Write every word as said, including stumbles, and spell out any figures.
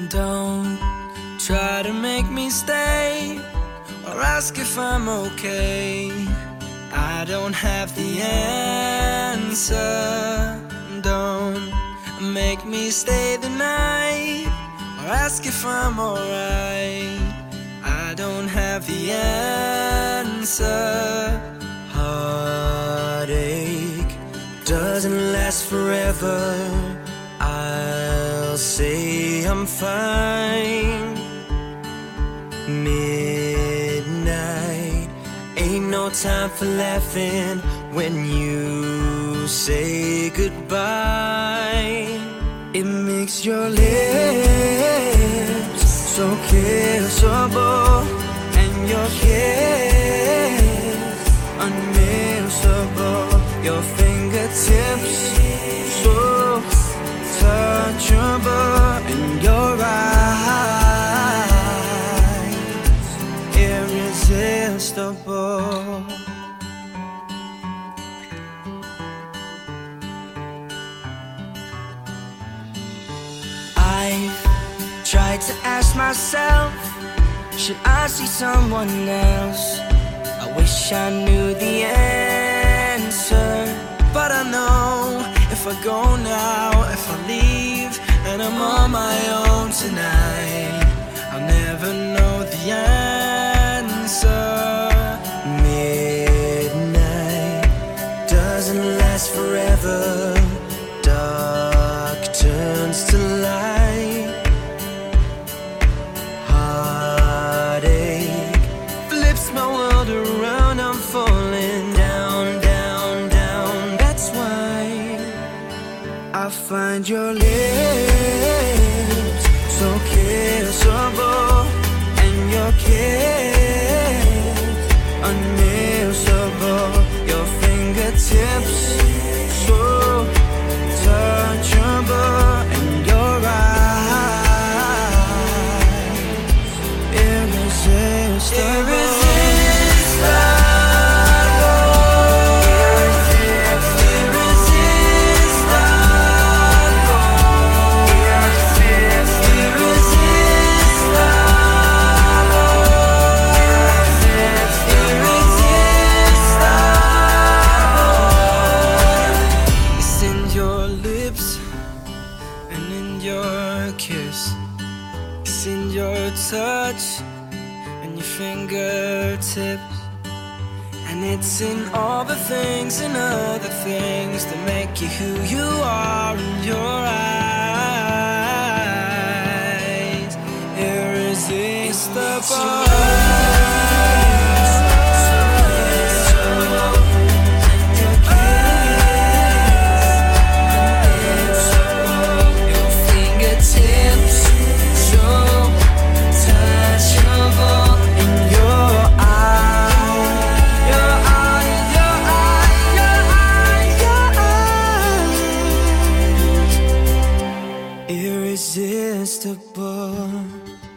Don't try to make me stay or ask if I'm okay. I don't have the answer. Don't make me stay the night or ask if I'm alright. I don't have the answer. Heartache doesn't last forever. I'll say I'm fine. Midnight ain't no time for laughing when you say goodbye. It makes your lips so kissable and your kiss unmissable. Your fingertips so touchable and your eyes irresistible. I've tried to ask myself, should I see someone else? I wish I knew the answer, but I know if I go now, if I leave, and I'm on my own tonight, I'll never know the answer. Midnight doesn't last forever. Dark turns to light. Heartache flips my world around. I'm falling down, down, down. That's why I find your lips so kissable and your kiss unmissable. Your fingertips so touchable and your eyes irresistible. It's in your touch and your fingertips, and it's in all the things and other things that make you who you are in your eyes. Irresistible. Irresistible.